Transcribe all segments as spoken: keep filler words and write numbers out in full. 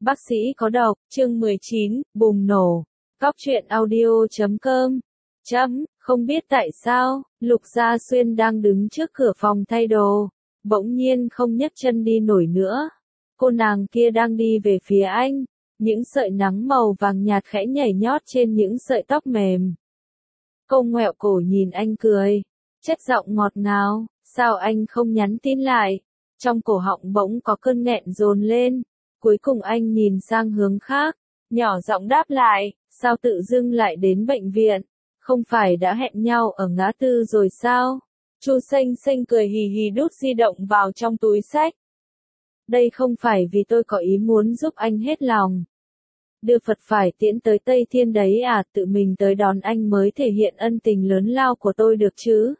Bác sĩ có độc, chương mười chín, bùng nổ. Góc truyện audio chấm com. Chấm, không biết tại sao, Lục Gia Xuyên đang đứng trước cửa phòng thay đồ, bỗng nhiên không nhấc chân đi nổi nữa. Cô nàng kia đang đi về phía anh, những sợi nắng màu vàng nhạt khẽ nhảy nhót trên những sợi tóc mềm. Cô ngoẹo cổ nhìn anh cười, chất giọng ngọt ngào, sao anh không nhắn tin lại? Trong cổ họng bỗng có cơn nghẹn dồn lên. Cuối cùng anh nhìn sang hướng khác, nhỏ giọng đáp lại, sao tự dưng lại đến bệnh viện, không phải đã hẹn nhau ở ngã tư rồi sao? Chu Xanh Xanh cười hì hì đút di động vào trong túi xách. Đây không phải vì tôi có ý muốn giúp anh hết lòng. Đưa Phật phải tiễn tới Tây Thiên đấy à, tự mình tới đón anh mới thể hiện ân tình lớn lao của tôi được chứ.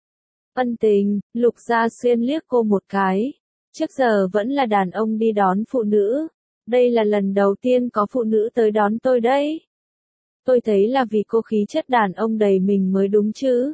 Ân tình, Lục Gia Xuyên liếc cô một cái. Trước giờ vẫn là đàn ông đi đón phụ nữ. Đây là lần đầu tiên có phụ nữ tới đón tôi đấy. Tôi thấy là vì cô khí chất đàn ông đầy mình mới đúng chứ.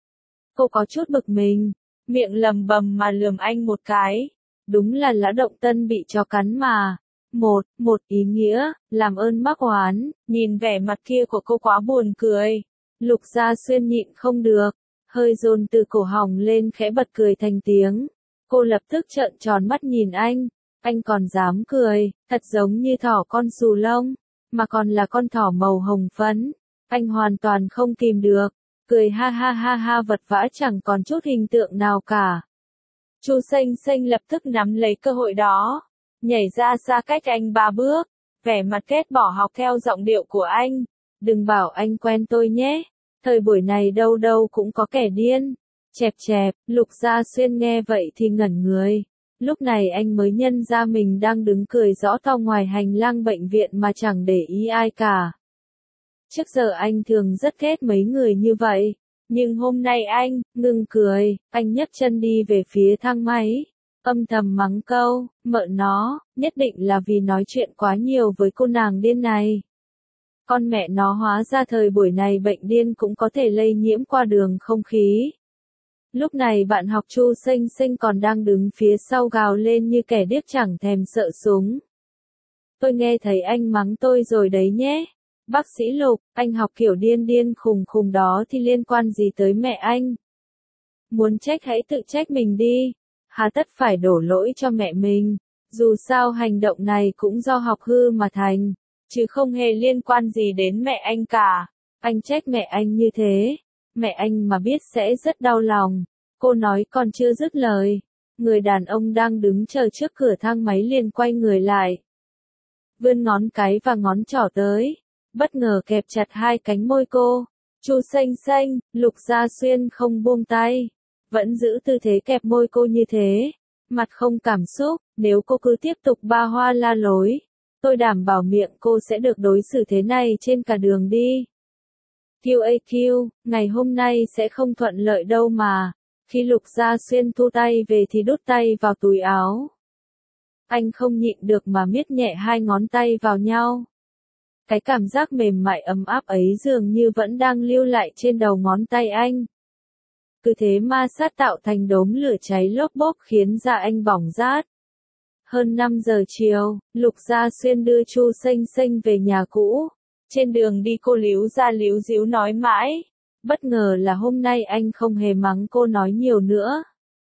Cô có chút bực mình, miệng lầm bầm mà lườm anh một cái. Đúng là lã động tân bị chó cắn mà. Một, một ý nghĩa, làm ơn mắc oán, nhìn vẻ mặt kia của cô quá buồn cười. Lục Gia Xuyên nhịn không được, hơi dồn từ cổ họng lên khẽ bật cười thành tiếng. Cô lập tức trợn tròn mắt nhìn anh, anh còn dám cười, thật giống như thỏ con xù lông, mà còn là con thỏ màu hồng phấn. Anh hoàn toàn không kìm được, cười ha ha ha ha vật vã chẳng còn chút hình tượng nào cả. Chu Xanh Xanh lập tức nắm lấy cơ hội đó, nhảy ra xa cách anh ba bước, vẻ mặt ghét bỏ học theo giọng điệu của anh. Đừng bảo anh quen tôi nhé, thời buổi này đâu đâu cũng có kẻ điên. Chẹp chẹp, Lục Gia Xuyên nghe vậy thì ngẩn người. Lúc này anh mới nhận ra mình đang đứng cười rõ to ngoài hành lang bệnh viện mà chẳng để ý ai cả. Trước giờ anh thường rất ghét mấy người như vậy. Nhưng hôm nay anh, ngừng cười, anh nhấc chân đi về phía thang máy. Âm thầm mắng câu, mợ nó, nhất định là vì nói chuyện quá nhiều với cô nàng điên này. Con mẹ nó hóa ra thời buổi này bệnh điên cũng có thể lây nhiễm qua đường không khí. Lúc này bạn học Chu Xanh Xanh còn đang đứng phía sau gào lên như kẻ điếc chẳng thèm sợ súng. Tôi nghe thấy anh mắng tôi rồi đấy nhé. Bác sĩ Lục, anh học kiểu điên điên khùng khùng đó thì liên quan gì tới mẹ anh? Muốn trách hãy tự trách mình đi. Hà tất phải đổ lỗi cho mẹ mình. Dù sao hành động này cũng do học hư mà thành, chứ không hề liên quan gì đến mẹ anh cả. Anh trách mẹ anh như thế. Mẹ anh mà biết sẽ rất đau lòng. Cô nói còn chưa dứt lời. Người đàn ông đang đứng chờ trước cửa thang máy liền quay người lại. Vươn ngón cái và ngón trỏ tới. Bất ngờ kẹp chặt hai cánh môi cô. Chu Xanh Xanh, Lục Gia Xuyên không buông tay. Vẫn giữ tư thế kẹp môi cô như thế. Mặt không cảm xúc, nếu cô cứ tiếp tục ba hoa la lối. Tôi đảm bảo miệng cô sẽ được đối xử thế này trên cả đường đi. quy a quy, ngày hôm nay sẽ không thuận lợi đâu mà. Khi Lục Gia Xuyên thu tay về thì đút tay vào túi áo. Anh không nhịn được mà miết nhẹ hai ngón tay vào nhau. Cái cảm giác mềm mại ấm áp ấy dường như vẫn đang lưu lại trên đầu ngón tay anh. Cứ thế ma sát tạo thành đốm lửa cháy lốp bốp khiến da anh bỏng rát. Hơn năm giờ chiều, Lục Gia Xuyên đưa Chu Xanh Xanh về nhà cũ. Trên đường đi cô líu ra líu díu nói mãi. Bất ngờ là hôm nay anh không hề mắng cô nói nhiều nữa.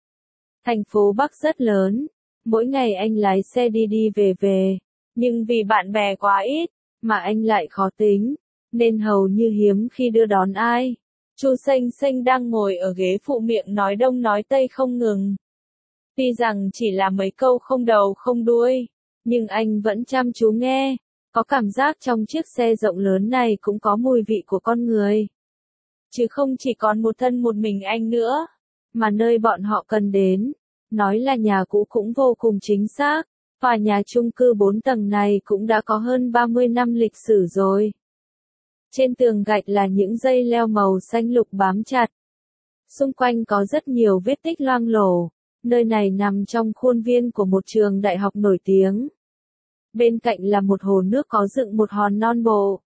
Thành phố Bắc rất lớn. Mỗi ngày anh lái xe đi đi về về. Nhưng vì bạn bè quá ít, mà anh lại khó tính, nên hầu như hiếm khi đưa đón ai. Chu Xanh Xanh đang ngồi ở ghế phụ miệng nói đông nói tây không ngừng. Tuy rằng chỉ là mấy câu không đầu không đuôi, nhưng anh vẫn chăm chú nghe. Có cảm giác trong chiếc xe rộng lớn này cũng có mùi vị của con người. Chứ không chỉ còn một thân một mình anh nữa, mà nơi bọn họ cần đến. Nói là nhà cũ cũng vô cùng chính xác. Tòa nhà chung cư bốn tầng này cũng đã có hơn ba mươi năm lịch sử rồi. Trên tường gạch là những dây leo màu xanh lục bám chặt. Xung quanh có rất nhiều vết tích loang lổ. Nơi này nằm trong khuôn viên của một trường đại học nổi tiếng. Bên cạnh là một hồ nước có dựng một hòn non bộ.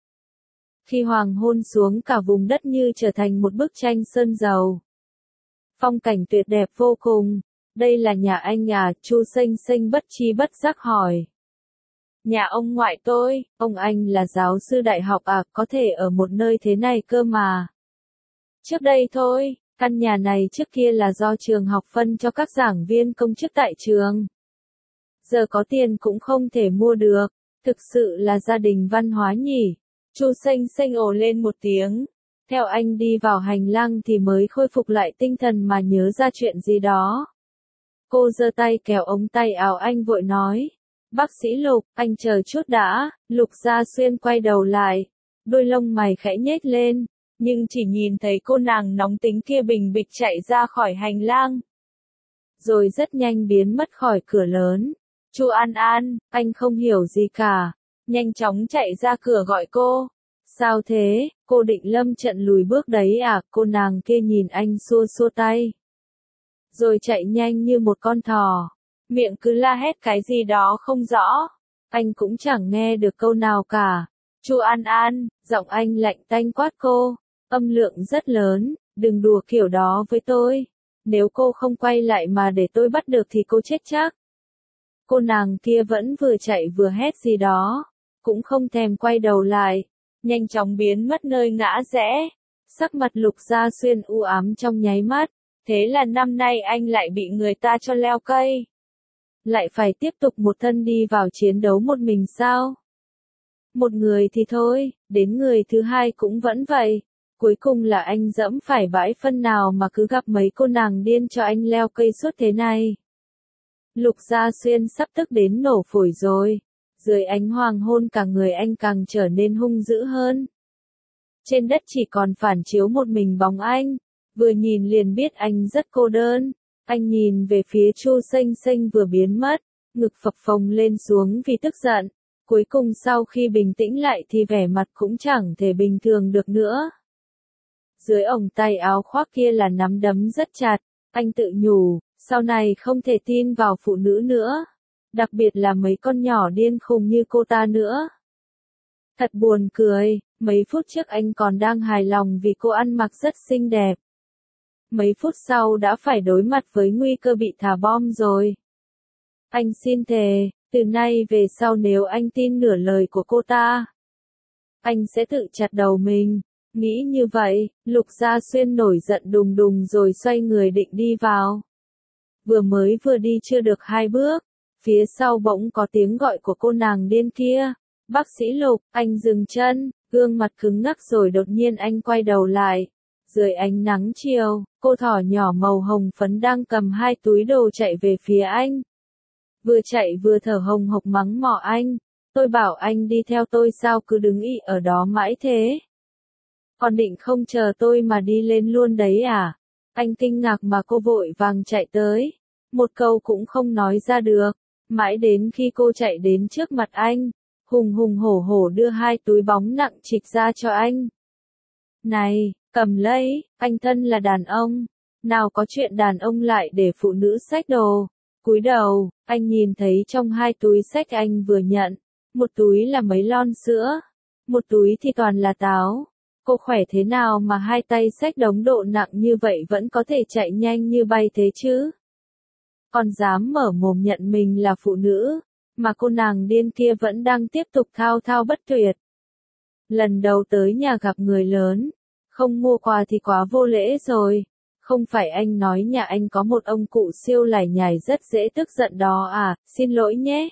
Khi hoàng hôn xuống cả vùng đất như trở thành một bức tranh sơn dầu. Phong cảnh tuyệt đẹp vô cùng. Đây là nhà anh à? Chu Xanh Xanh bất tri bất giác hỏi. Nhà ông ngoại tôi, ông anh là giáo sư đại học à, có thể ở một nơi thế này cơ mà. Trước đây thôi, căn nhà này trước kia là do trường học phân cho các giảng viên công chức tại trường. Giờ có tiền cũng không thể mua được, thực sự là gia đình văn hóa nhỉ. Chu Xanh Xanh ồ lên một tiếng. Theo anh đi vào hành lang thì mới khôi phục lại tinh thần mà nhớ ra chuyện gì đó. Cô giơ tay kéo ống tay áo anh vội nói. Bác sĩ Lục, anh chờ chút đã. Lục Gia Xuyên quay đầu lại. Đôi lông mày khẽ nhếch lên. Nhưng chỉ nhìn thấy cô nàng nóng tính kia bình bịch chạy ra khỏi hành lang. Rồi rất nhanh biến mất khỏi cửa lớn. Chu An An, anh không hiểu gì cả. Nhanh chóng chạy ra cửa gọi cô. Sao thế, cô định lâm trận lùi bước đấy à, cô nàng kia nhìn anh xua xua tay. Rồi chạy nhanh như một con thỏ, miệng cứ la hét cái gì đó không rõ. Anh cũng chẳng nghe được câu nào cả. Chu An An, giọng anh lạnh tanh quát cô, âm lượng rất lớn, đừng đùa kiểu đó với tôi. Nếu cô không quay lại mà để tôi bắt được thì cô chết chắc. Cô nàng kia vẫn vừa chạy vừa hét gì đó, cũng không thèm quay đầu lại, nhanh chóng biến mất nơi ngã rẽ. Sắc mặt Lục Gia Xuyên u ám trong nháy mắt, thế là năm nay anh lại bị người ta cho leo cây. Lại phải tiếp tục một thân đi vào chiến đấu một mình sao? Một người thì thôi, đến người thứ hai cũng vẫn vậy. Cuối cùng là anh dẫm phải bãi phân nào mà cứ gặp mấy cô nàng điên cho anh leo cây suốt thế này. Lục Gia Xuyên sắp tức đến nổ phổi rồi. Dưới ánh hoàng hôn cả người anh càng trở nên hung dữ hơn. Trên đất chỉ còn phản chiếu một mình bóng anh. Vừa nhìn liền biết anh rất cô đơn. Anh nhìn về phía Chu Xanh Xanh vừa biến mất, ngực phập phồng lên xuống vì tức giận. Cuối cùng sau khi bình tĩnh lại thì vẻ mặt cũng chẳng thể bình thường được nữa. Dưới ống tay áo khoác kia là nắm đấm rất chặt. Anh tự nhủ, sau này không thể tin vào phụ nữ nữa. Đặc biệt là mấy con nhỏ điên khùng như cô ta nữa. Thật buồn cười, mấy phút trước anh còn đang hài lòng vì cô ăn mặc rất xinh đẹp. Mấy phút sau đã phải đối mặt với nguy cơ bị thả bom rồi. Anh xin thề, từ nay về sau nếu anh tin nửa lời của cô ta, anh sẽ tự chặt đầu mình. Nghĩ như vậy, Lục Gia Xuyên nổi giận đùng đùng rồi xoay người định đi vào. Vừa mới vừa đi chưa được hai bước, phía sau bỗng có tiếng gọi của cô nàng điên kia. Bác sĩ Lục, anh dừng chân, gương mặt cứng ngắc rồi đột nhiên anh quay đầu lại. Dưới ánh nắng chiều, cô thỏ nhỏ màu hồng phấn đang cầm hai túi đồ chạy về phía anh. Vừa chạy vừa thở hồng hộc mắng mỏ anh. Tôi bảo anh đi theo tôi sao cứ đứng ị ở đó mãi thế? Còn định không chờ tôi mà đi lên luôn đấy à? Anh kinh ngạc mà cô vội vàng chạy tới. Một câu cũng không nói ra được. Mãi đến khi cô chạy đến trước mặt anh, hùng hùng hổ hổ đưa hai túi bóng nặng trịch ra cho anh. Này, cầm lấy, anh thân là đàn ông. Nào có chuyện đàn ông lại để phụ nữ xách đồ. Cúi đầu, anh nhìn thấy trong hai túi xách anh vừa nhận. Một túi là mấy lon sữa. Một túi thì toàn là táo. Cô khỏe thế nào mà hai tay xách đống độ nặng như vậy vẫn có thể chạy nhanh như bay thế chứ? Còn dám mở mồm nhận mình là phụ nữ, mà cô nàng điên kia vẫn đang tiếp tục thao thao bất tuyệt. Lần đầu tới nhà gặp người lớn, không mua quà thì quá vô lễ rồi. Không phải anh nói nhà anh có một ông cụ siêu lải nhải rất dễ tức giận đó à, xin lỗi nhé.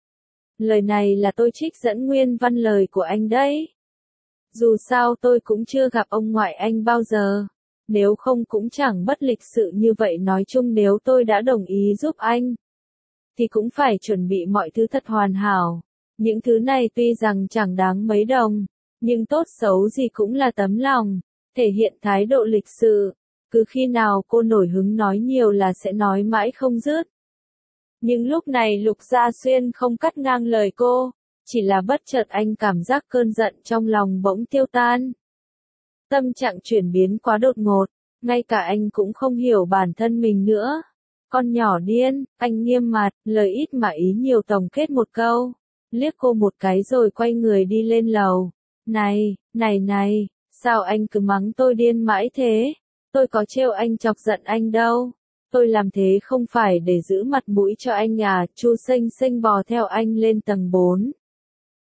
Lời này là tôi trích dẫn nguyên văn lời của anh đấy. Dù sao tôi cũng chưa gặp ông ngoại anh bao giờ. Nếu không cũng chẳng bất lịch sự như vậy. Nói chung nếu tôi đã đồng ý giúp anh, thì cũng phải chuẩn bị mọi thứ thật hoàn hảo. Những thứ này tuy rằng chẳng đáng mấy đồng, nhưng tốt xấu gì cũng là tấm lòng, thể hiện thái độ lịch sự. Cứ khi nào cô nổi hứng nói nhiều là sẽ nói mãi không dứt. Nhưng lúc này Lục Gia Xuyên không cắt ngang lời cô, chỉ là bất chợt anh cảm giác cơn giận trong lòng bỗng tiêu tan. Tâm trạng chuyển biến quá đột ngột, ngay cả anh cũng không hiểu bản thân mình nữa. Con nhỏ điên, anh nghiêm mặt, lời ít mà ý nhiều tổng kết một câu. Liếc cô một cái rồi quay người đi lên lầu. Này, này này, sao anh cứ mắng tôi điên mãi thế? Tôi có trêu anh chọc giận anh đâu. Tôi làm thế không phải để giữ mặt mũi cho anh à. Chu Xanh Xanh bò theo anh lên tầng bốn.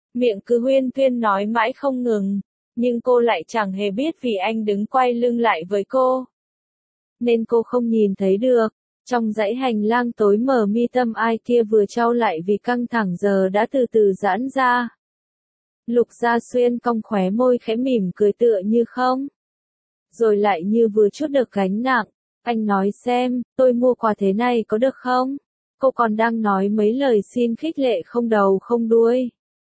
miệng cứ huyên thuyên nói mãi không ngừng, nhưng cô lại chẳng hề biết vì anh đứng quay lưng lại với cô. Nên cô không nhìn thấy được. Trong dãy hành lang tối mờ mi tâm ai kia vừa trao lại vì căng thẳng giờ đã từ từ giãn ra. Lục Gia Xuyên cong khóe môi khẽ mỉm cười tựa như không. Rồi lại như vừa chút được gánh nặng. Anh nói xem, tôi mua quà thế này có được không? Cô còn đang nói mấy lời xin khích lệ không đầu không đuôi.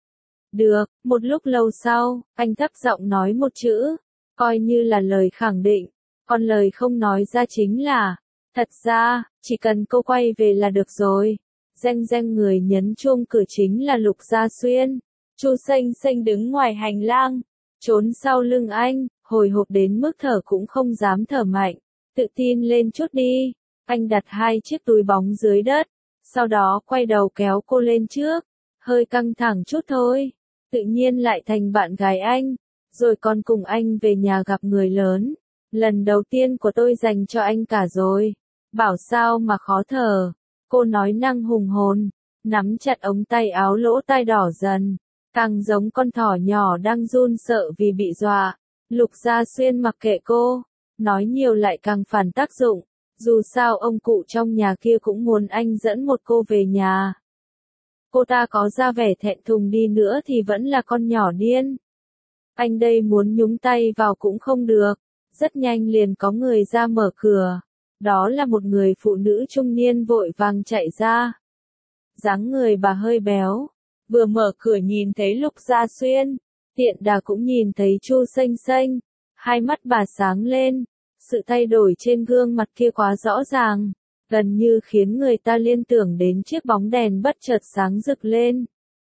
Được, một lúc lâu sau, anh thấp giọng nói một chữ, coi như là lời khẳng định, còn lời không nói ra chính là, thật ra, chỉ cần cô quay về là được rồi. Reng reng người nhấn chuông cửa chính là Lục Gia Xuyên. Chu Xanh Xanh đứng ngoài hành lang, trốn sau lưng anh, hồi hộp đến mức thở cũng không dám thở mạnh. Tự tin lên chút đi. Anh đặt hai chiếc túi bóng dưới đất, sau đó quay đầu kéo cô lên trước, hơi căng thẳng chút thôi. Tự nhiên lại thành bạn gái anh, rồi còn cùng anh về nhà gặp người lớn. Lần đầu tiên của tôi dành cho anh cả rồi. Bảo sao mà khó thở. Cô nói năng hùng hồn, nắm chặt ống tay áo lỗ tai đỏ dần, càng giống con thỏ nhỏ đang run sợ vì bị dọa. Lục Gia Xuyên mặc kệ cô, nói nhiều lại càng phản tác dụng. Dù sao ông cụ trong nhà kia cũng muốn anh dẫn một cô về nhà. Cô ta có ra vẻ thẹn thùng đi nữa thì vẫn là con nhỏ điên. Anh đây muốn nhúng tay vào cũng không được. Rất nhanh liền có người ra mở cửa. Đó là một người phụ nữ trung niên vội vàng chạy ra. Dáng người bà hơi béo. Vừa mở cửa nhìn thấy Lục Gia Xuyên. Tiện đà cũng nhìn thấy Chu Xanh Xanh. Hai mắt bà sáng lên. Sự thay đổi trên gương mặt kia quá rõ ràng. Gần như khiến người ta liên tưởng đến chiếc bóng đèn bất chợt sáng rực lên.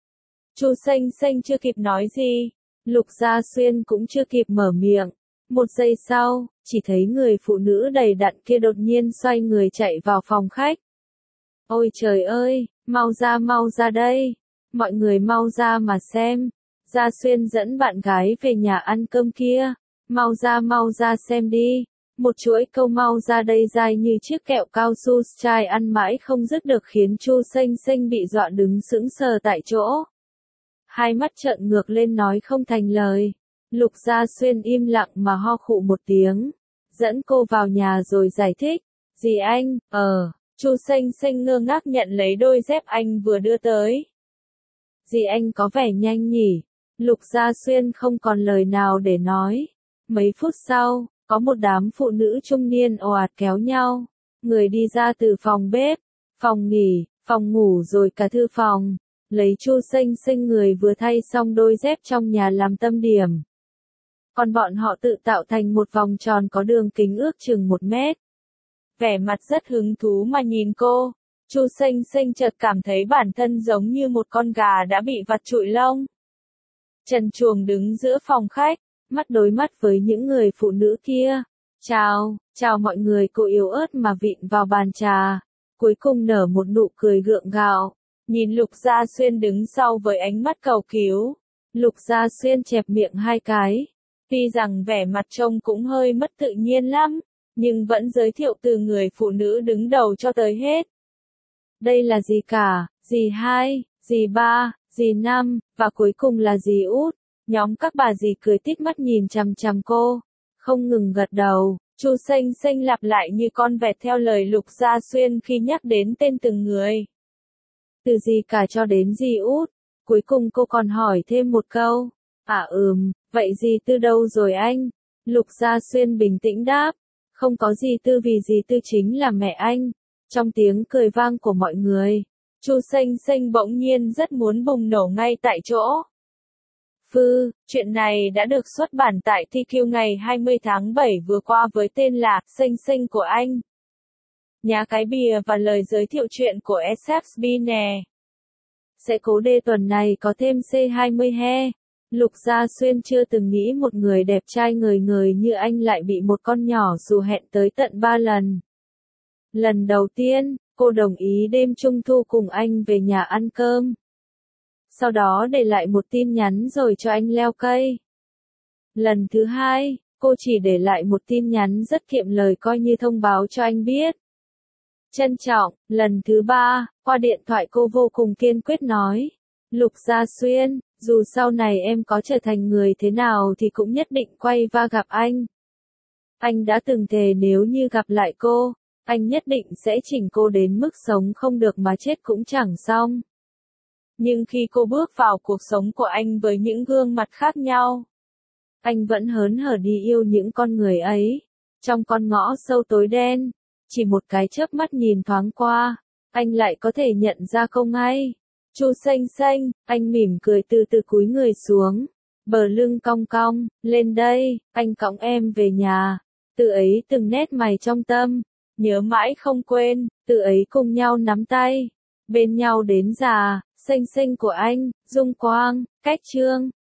Chu Xanh Xanh chưa kịp nói gì. Lục Gia Xuyên cũng chưa kịp mở miệng. Một giây sau, chỉ thấy người phụ nữ đầy đặn kia đột nhiên xoay người chạy vào phòng khách. Ôi trời ơi, mau ra mau ra đây. Mọi người mau ra mà xem. Gia Xuyên dẫn bạn gái về nhà ăn cơm kia. Mau ra mau ra xem đi. Một chuỗi câu mau ra đây dài như chiếc kẹo cao su chai ăn mãi không dứt được khiến Chu Xanh Xanh bị dọa đứng sững sờ tại chỗ. Hai mắt trợn ngược lên nói không thành lời. Lục Gia Xuyên im lặng mà ho khụ một tiếng. Dẫn cô vào nhà rồi giải thích. Dì anh, ờ, Chu Xanh Xanh ngơ ngác nhận lấy đôi dép anh vừa đưa tới. Dì anh có vẻ nhanh nhỉ. Lục Gia Xuyên không còn lời nào để nói. Mấy phút sau, có một đám phụ nữ trung niên ồ ạt kéo nhau. Người đi ra từ phòng bếp, phòng nghỉ, phòng ngủ rồi cả thư phòng. Lấy Chu Xanh Xanh người vừa thay xong đôi dép trong nhà làm tâm điểm. Còn bọn họ tự tạo thành một vòng tròn có đường kính ước chừng một mét. Vẻ mặt rất hứng thú mà nhìn cô. Chu Xanh Xanh chợt cảm thấy bản thân giống như một con gà đã bị vặt trụi lông. Trần truồng đứng giữa phòng khách, mắt đối mắt với những người phụ nữ kia. Chào, chào mọi người, cô yếu ớt mà vịn vào bàn trà. Cuối cùng nở một nụ cười gượng gạo. Nhìn Lục Gia Xuyên đứng sau với ánh mắt cầu cứu. Lục Gia Xuyên chẹp miệng hai cái. Tuy rằng vẻ mặt trông cũng hơi mất tự nhiên lắm, nhưng vẫn giới thiệu từ người phụ nữ đứng đầu cho tới hết. Đây là dì cả, dì hai, dì ba, dì năm, và cuối cùng là dì út. Nhóm các bà dì cười tít mắt nhìn chằm chằm cô, không ngừng gật đầu. Chu Xanh Xanh lặp lại như con vẹt theo lời Lục Gia Xuyên khi nhắc đến tên từng người. Từ dì cả cho đến dì út. Cuối cùng cô còn hỏi thêm một câu. À ừm, vậy dì Tư đâu rồi anh? Lục Gia Xuyên bình tĩnh đáp. Không có dì Tư vì dì Tư chính là mẹ anh. Trong tiếng cười vang của mọi người, Chu Xanh Xanh bỗng nhiên rất muốn bùng nổ ngay tại chỗ. Phư, chuyện này đã được xuất bản tại T Q ngày hai mươi tháng bảy vừa qua với tên là Xanh Xanh của anh. Nhá cái bìa và lời giới thiệu chuyện của ét ép bê nè. Sẽ cố đề tuần này có thêm C hai mươi he. Lục Gia Xuyên chưa từng nghĩ một người đẹp trai ngời ngời như anh lại bị một con nhỏ dù hẹn tới tận ba lần. Lần đầu tiên, cô đồng ý đêm trung thu cùng anh về nhà ăn cơm. Sau đó để lại một tin nhắn rồi cho anh leo cây. Lần thứ hai, cô chỉ để lại một tin nhắn rất kiệm lời coi như thông báo cho anh biết. Trân trọng, lần thứ ba, qua điện thoại cô vô cùng kiên quyết nói. Lục Gia Xuyên, Dù sau này em có trở thành người thế nào thì cũng nhất định quay va gặp anh. Anh đã từng thề nếu như gặp lại cô, anh nhất định sẽ chỉnh cô đến mức sống không được mà chết cũng chẳng xong. Nhưng khi cô bước vào cuộc sống của anh với những gương mặt khác nhau, anh vẫn hớn hở đi yêu những con người ấy. Trong con ngõ sâu tối đen, chỉ một cái chớp mắt nhìn thoáng qua, anh lại có thể nhận ra không ngay. Chu xanh xanh, anh mỉm cười từ từ cúi người xuống, bờ lưng cong cong, lên đây, anh cõng em về nhà. Từ ấy từng nét mày trong tâm, nhớ mãi không quên, từ ấy cùng nhau nắm tay, bên nhau đến già. Xanh xanh của anh, Dung Quang, Cách Trương.